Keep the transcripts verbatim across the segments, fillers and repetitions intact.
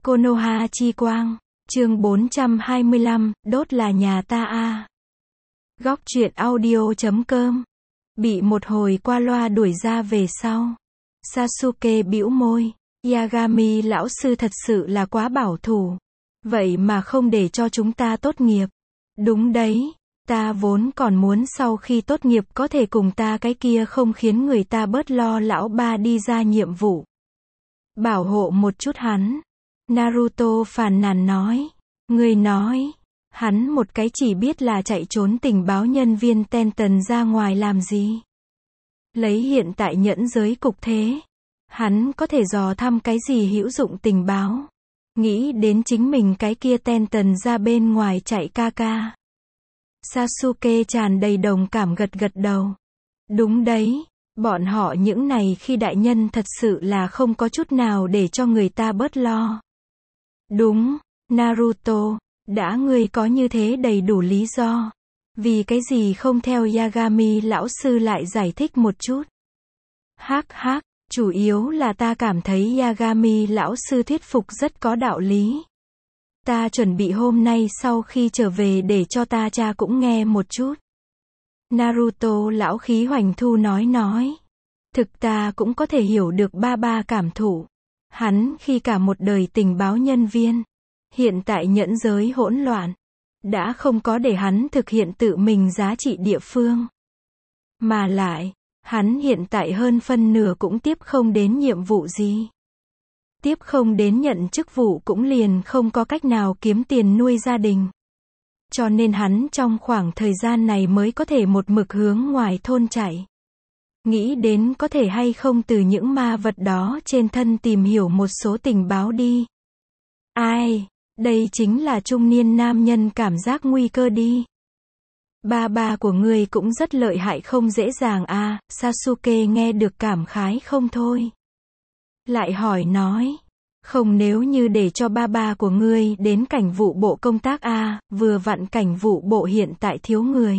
Konoha chi quang, chương bốn trăm hai mươi lăm, đốt là nhà ta a. Góc truyện audio chấm com. Bị một hồi qua loa đuổi ra về sau. Sasuke bĩu môi, Yagami lão sư thật sự là quá bảo thủ. Vậy mà không để cho chúng ta tốt nghiệp. Đúng đấy, ta vốn còn muốn sau khi tốt nghiệp có thể cùng ta cái kia không khiến người ta bớt lo lão ba đi ra nhiệm vụ. Bảo hộ một chút hắn. Naruto phàn nàn nói. Người nói, hắn một cái chỉ biết là chạy trốn tình báo nhân viên Tenten ra ngoài làm gì. Lấy hiện tại nhẫn giới cục thế, hắn có thể dò thăm cái gì hữu dụng tình báo. Nghĩ đến chính mình cái kia Tenten ra bên ngoài chạy ca ca. Sasuke tràn đầy đồng cảm gật gật đầu. Đúng đấy, bọn họ những này khi đại nhân thật sự là không có chút nào để cho người ta bớt lo. Đúng, Naruto, đã ngươi có như thế đầy đủ lý do. Vì cái gì không theo Yagami lão sư lại giải thích một chút. Hắc hắc, chủ yếu là ta cảm thấy Yagami lão sư thuyết phục rất có đạo lý. Ta chuẩn bị hôm nay sau khi trở về để cho ta cha cũng nghe một chút. Naruto lão khí hoành thu nói nói. Thực ta cũng có thể hiểu được ba ba cảm thụ. Hắn khi cả một đời tình báo nhân viên. Hiện tại nhẫn giới hỗn loạn. Đã không có để hắn thực hiện tự mình giá trị địa phương. Mà lại, hắn hiện tại hơn phân nửa cũng tiếp không đến nhiệm vụ gì. Tiếp không đến nhận chức vụ cũng liền không có cách nào kiếm tiền nuôi gia đình. Cho nên hắn trong khoảng thời gian này mới có thể một mực hướng ngoài thôn chạy. Nghĩ đến có thể hay không từ những ma vật đó trên thân tìm hiểu một số tình báo đi. Ai, đây chính là trung niên nam nhân cảm giác nguy cơ đi. Ba ba của ngươi cũng rất lợi hại không dễ dàng à, Sasuke nghe được cảm khái không thôi. Lại hỏi nói, không nếu như để cho ba ba của ngươi đến cảnh vụ bộ công tác à, vừa vặn cảnh vụ bộ hiện tại thiếu người.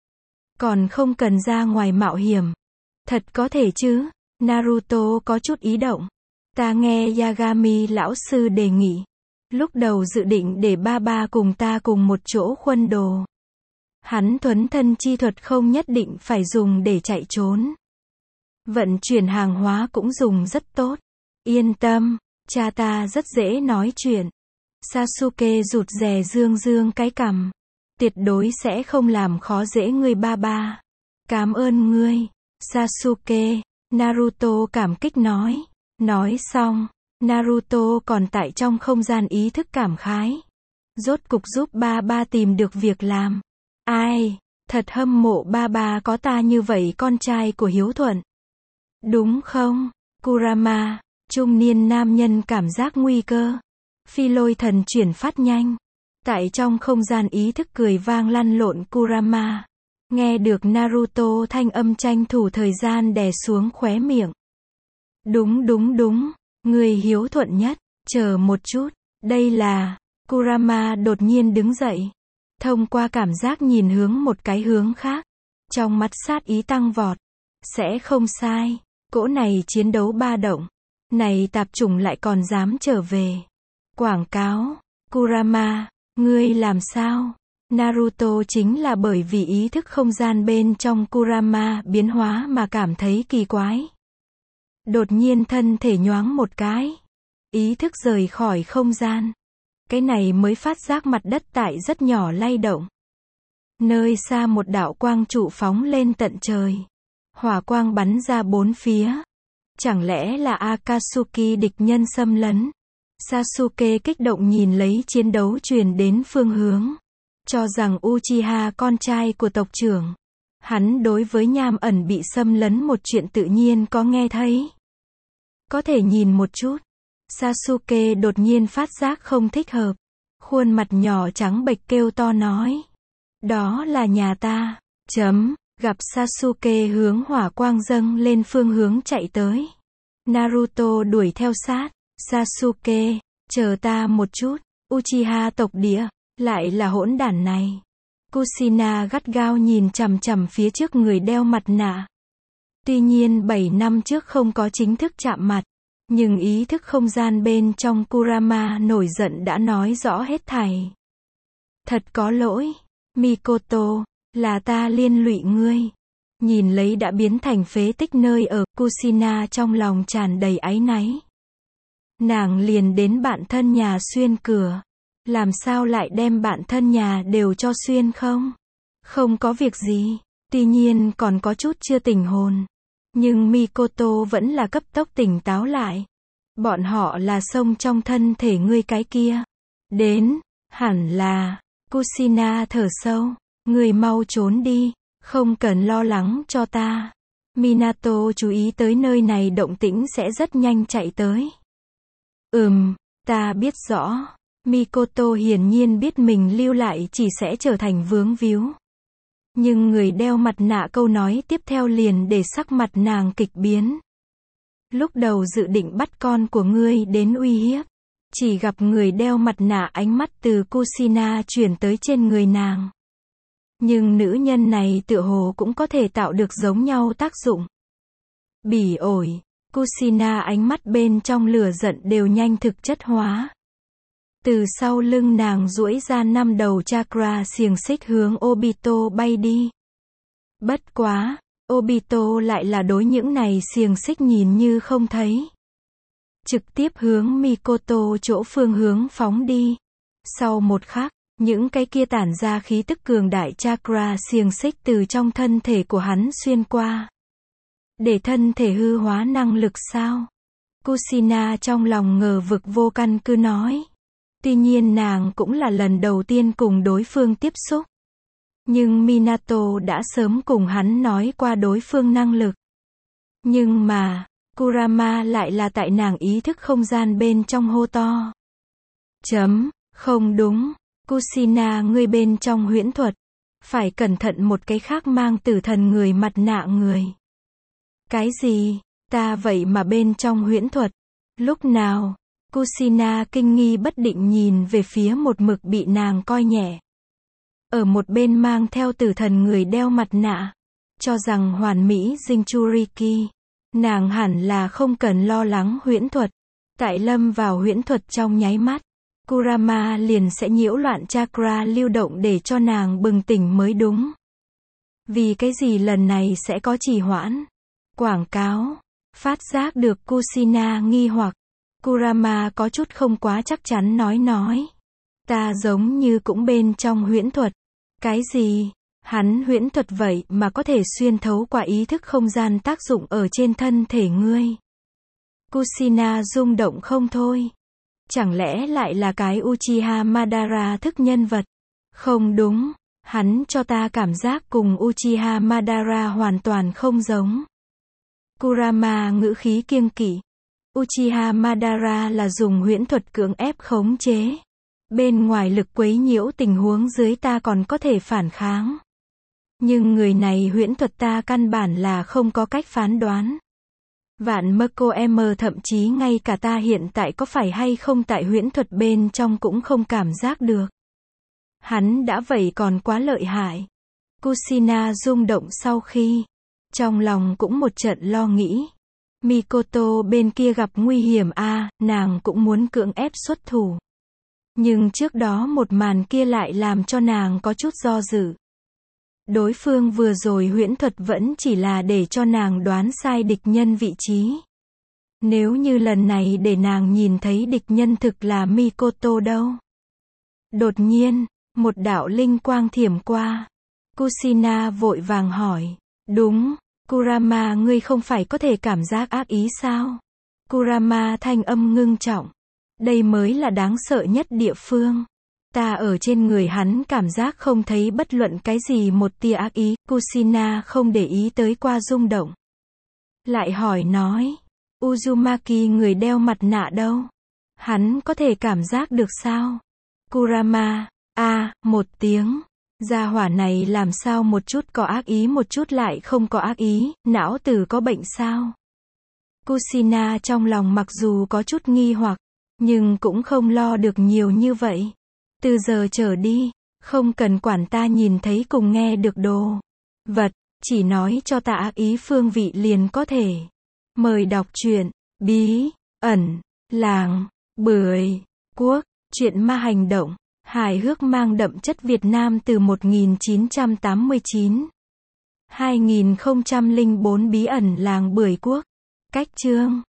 Còn không cần ra ngoài mạo hiểm. Thật có thể chứ, Naruto có chút ý động. Ta nghe Yagami lão sư đề nghị. Lúc đầu dự định để ba ba cùng ta cùng một chỗ khuân đồ. Hắn thuấn thân chi thuật không nhất định phải dùng để chạy trốn. Vận chuyển hàng hóa cũng dùng rất tốt. Yên tâm, cha ta rất dễ nói chuyện. Sasuke rụt rè dương dương cái cằm. Tuyệt đối sẽ không làm khó dễ ngươi ba ba. Cảm ơn ngươi, Sasuke, Naruto cảm kích nói. Nói xong, Naruto còn tại trong không gian ý thức cảm khái. Rốt cục giúp ba ba tìm được việc làm. Ai, thật hâm mộ ba ba có ta như vậy con trai của hiếu thuận. Đúng không, Kurama, trung niên nam nhân cảm giác nguy cơ. Phi lôi thần chuyển phát nhanh. Tại trong không gian ý thức cười vang lăn lộn Kurama. Nghe được Naruto thanh âm tranh thủ thời gian đè xuống khóe miệng. Đúng đúng đúng, người hiếu thuận nhất, chờ một chút, đây là, Kurama đột nhiên đứng dậy. Thông qua cảm giác nhìn hướng một cái hướng khác. Trong mắt sát ý tăng vọt. Sẽ không sai, cỗ này chiến đấu ba động. Này tạp chủng lại còn dám trở về. Quảng cáo, Kurama, ngươi làm sao? Naruto chính là bởi vì ý thức không gian bên trong Kurama biến hóa mà cảm thấy kỳ quái. Đột nhiên thân thể nhoáng một cái. Ý thức rời khỏi không gian. Cái này mới phát giác mặt đất tại rất nhỏ lay động. Nơi xa một đạo quang trụ phóng lên tận trời. Hỏa quang bắn ra bốn phía. Chẳng lẽ là Akatsuki địch nhân xâm lấn? Sasuke kích động nhìn lấy chiến đấu truyền đến phương hướng. Cho rằng Uchiha con trai của tộc trưởng. Hắn đối với nham ẩn bị xâm lấn một chuyện tự nhiên có nghe thấy. Có thể nhìn một chút. Sasuke đột nhiên phát giác không thích hợp. Khuôn mặt nhỏ trắng bệch kêu to nói. Đó là nhà ta. Chấm. Gặp Sasuke hướng hỏa quang dâng lên phương hướng chạy tới. Naruto đuổi theo sát. Sasuke, chờ ta một chút. Uchiha tộc địa, lại là hỗn đản này. Kushina gắt gao nhìn chằm chằm phía trước người đeo mặt nạ. Tuy nhiên bảy năm trước không có chính thức chạm mặt. Nhưng ý thức không gian bên trong Kurama nổi giận đã nói rõ hết thảy. Thật có lỗi, Mikoto, là ta liên lụy ngươi. Nhìn lấy đã biến thành phế tích nơi ở, Kushina trong lòng tràn đầy áy náy. Nàng liền đến bạn thân nhà xuyên cửa. Làm sao lại đem bạn thân nhà đều cho xuyên không? Không có việc gì, tuy nhiên còn có chút chưa tỉnh hồn. Nhưng Mikoto vẫn là cấp tốc tỉnh táo lại. Bọn họ là xông trong thân thể ngươi cái kia. Đến, hẳn là, Kushina thở sâu, ngươi mau trốn đi, không cần lo lắng cho ta. Minato chú ý tới nơi này động tĩnh sẽ rất nhanh chạy tới. Ừm, ta biết rõ. Mikoto hiển nhiên biết mình lưu lại chỉ sẽ trở thành vướng víu. Nhưng người đeo mặt nạ câu nói tiếp theo liền để sắc mặt nàng kịch biến. Lúc đầu dự định bắt con của ngươi đến uy hiếp. Chỉ gặp người đeo mặt nạ ánh mắt từ Kushina chuyển tới trên người nàng. Nhưng nữ nhân này tựa hồ cũng có thể tạo được giống nhau tác dụng. Bỉ ổi, Kushina ánh mắt bên trong lửa giận đều nhanh thực chất hóa. Từ sau lưng nàng duỗi ra năm đầu chakra xiềng xích hướng Obito bay đi. Bất quá, Obito lại là đối những này xiềng xích nhìn như không thấy. Trực tiếp hướng Mikoto chỗ phương hướng phóng đi. Sau một khắc, những cái kia tản ra khí tức cường đại chakra xiềng xích từ trong thân thể của hắn xuyên qua. Để thân thể hư hóa năng lực sao? Kushina trong lòng ngờ vực vô căn cứ nói. Tuy nhiên nàng cũng là lần đầu tiên cùng đối phương tiếp xúc. Nhưng Minato đã sớm cùng hắn nói qua đối phương năng lực. Nhưng mà, Kurama lại là tại nàng ý thức không gian bên trong hô to. Chấm, không đúng, Kushina ngươi bên trong huyễn thuật. Phải cẩn thận một cái khác mang tử thần người mặt nạ người. Cái gì, ta vậy mà bên trong huyễn thuật? Lúc nào? Kushina kinh nghi bất định nhìn về phía một mực bị nàng coi nhẹ. Ở một bên mang theo tử thần người đeo mặt nạ. Cho rằng hoàn mỹ Jinchuriki. Nàng hẳn là không cần lo lắng huyễn thuật. Tại lâm vào huyễn thuật trong nháy mắt. Kurama liền sẽ nhiễu loạn chakra lưu động để cho nàng bừng tỉnh mới đúng. Vì cái gì lần này sẽ có trì hoãn? Quảng cáo. Phát giác được Kushina nghi hoặc. Kurama có chút không quá chắc chắn nói nói. Ta giống như cũng bên trong huyễn thuật. Cái gì? Hắn huyễn thuật vậy mà có thể xuyên thấu qua ý thức không gian tác dụng ở trên thân thể ngươi. Kushina rung động không thôi. Chẳng lẽ lại là cái Uchiha Madara thức nhân vật? Không đúng. Hắn cho ta cảm giác cùng Uchiha Madara hoàn toàn không giống. Kurama ngữ khí kiêng kỵ. Uchiha Madara là dùng huyễn thuật cưỡng ép khống chế. Bên ngoài lực quấy nhiễu tình huống dưới ta còn có thể phản kháng. Nhưng người này huyễn thuật ta căn bản là không có cách phán đoán. Vạn Mako M thậm chí ngay cả ta hiện tại có phải hay không tại huyễn thuật bên trong cũng không cảm giác được. Hắn đã vậy còn quá lợi hại. Kushina rung động sau khi. Trong lòng cũng một trận lo nghĩ. Mikoto bên kia gặp nguy hiểm a, à, nàng cũng muốn cưỡng ép xuất thủ. Nhưng trước đó một màn kia lại làm cho nàng có chút do dự. Đối phương vừa rồi huyễn thuật vẫn chỉ là để cho nàng đoán sai địch nhân vị trí. Nếu như lần này để nàng nhìn thấy địch nhân thực là Mikoto đâu. Đột nhiên, một đạo linh quang thiểm qua. Kushina vội vàng hỏi. Đúng, Kurama ngươi không phải có thể cảm giác ác ý sao? Kurama thanh âm ngưng trọng. Đây mới là đáng sợ nhất địa phương. Ta ở trên người hắn cảm giác không thấy bất luận cái gì một tia ác ý. Kushina không để ý tới qua rung động. Lại hỏi nói. Uzumaki người đeo mặt nạ đâu? Hắn có thể cảm giác được sao? Kurama, a à, một tiếng. Gia hỏa này làm sao một chút có ác ý một chút lại không có ác ý, não tử có bệnh sao? Kushina trong lòng mặc dù có chút nghi hoặc, nhưng cũng không lo được nhiều như vậy. Từ giờ trở đi, không cần quản ta nhìn thấy cùng nghe được đồ vật, chỉ nói cho ta ác ý phương vị liền có thể. Mời đọc truyện, bí, ẩn, làng, bưởi, quốc, truyện ma hành động, hài hước mang đậm chất Việt Nam từ một nghìn chín trăm tám mươi chín. hai nghìn không trăm lẻ bốn Bí ẩn làng bưởi quốc. Cách chương